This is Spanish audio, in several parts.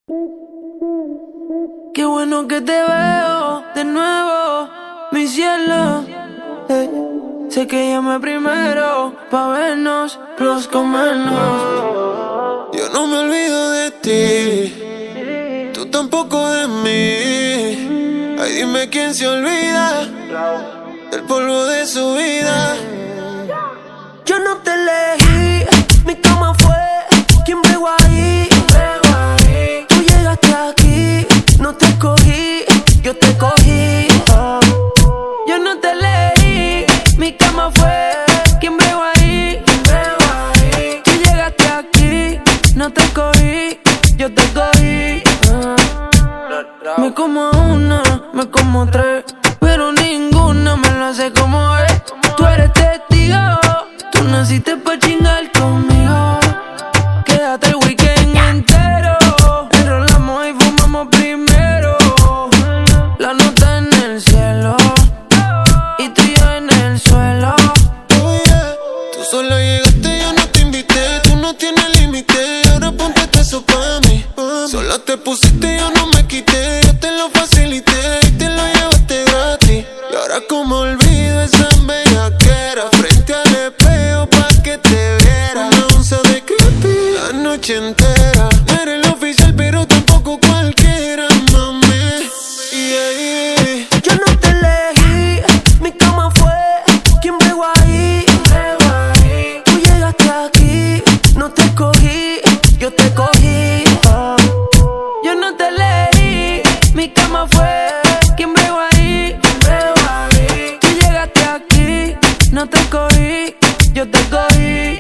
Qué bueno que te veo de nuevo, mi cielo. Sé que llamé primero pa' vernos, los comernos. Yo no me olvido de ti, tú tampoco de mí. Ay, dime quién se olvida del polvo de su vida. Yo no te elegí, mi cama fue quien bregó ahí. Tú llegaste aquí, no te escogí, yo te cogí. Yo no te elegí, mi cama fue quien bregó ahí. Tú llegaste aquí, no te escogí, yo te cogí. Me como una, me como tres, pero ninguna me lo hace como es. Tú eres testigo, tú naciste pa' chingar conmigo. Quédate el weekend entero, enrolamos y fumamos primero. La nota en el cielo y tú y yo en el suelo. Oh yeah, tú sola llegaste, yo no te invité. Tú no tienes límite, ahora ponte eso pa' mí. Sola te pusiste, yo no me quité. Yo te lo facilité y te lo llevaste gratis. Y ahora como olvido esa bellaquera frente al espejo pa' que te viera. Una onza de creepy la noche entera. No eres el oficial pero tampoco cualquiera, mami. Yeah. Yo no te elegí, mi cama fue quien bregó ahí. Tú llegaste aquí, no te escogí, yo te cogí. Yo no te elegí, mi cama fue quien bregó ahí. Tú llegaste aquí, no te escogí, yo te cogí.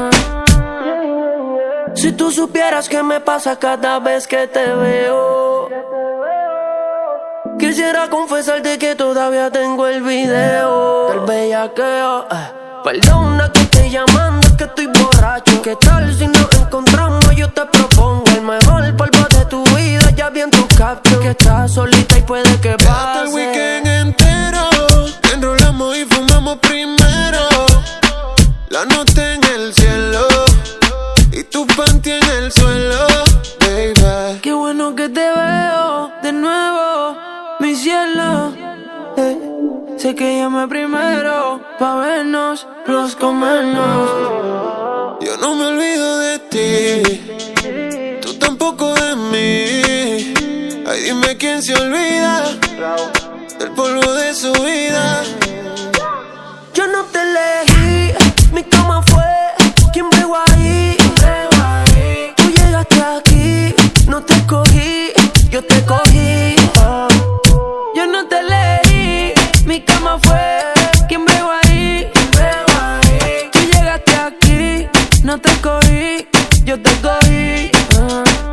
Si tú supieras qué me pasa cada vez que te veo, quisiera confesarte que todavía tengo el video del bellaqueo. Perdona que estoy llamando, es que estoy borracho. ¿Qué tal si nos encontramos? Yo te propongo el mejor polvo de tu vida. Ya vi en tu caption que estás solita y puede que Quédate el pase. weekend entero, enrolamos y fumamos primero. La nota en el cielo y tu panty en el suelo, baby. Qué bueno que te veo de nuevo, mi cielo. Sé que llamé primero pa' vernos, los comernos. Yo no me olvido de ti, tú tampoco de mí. Ay, dime quién se olvida del polvo de su vida. Yo no te elegí, mi cama fue quien bregó ahí. Tú llegaste aquí, no te escogí, yo te cogí. Yo no te elegí, mi cama fue quien bregó ahí. Tú llegaste aquí, no te escogí, yo te cogí.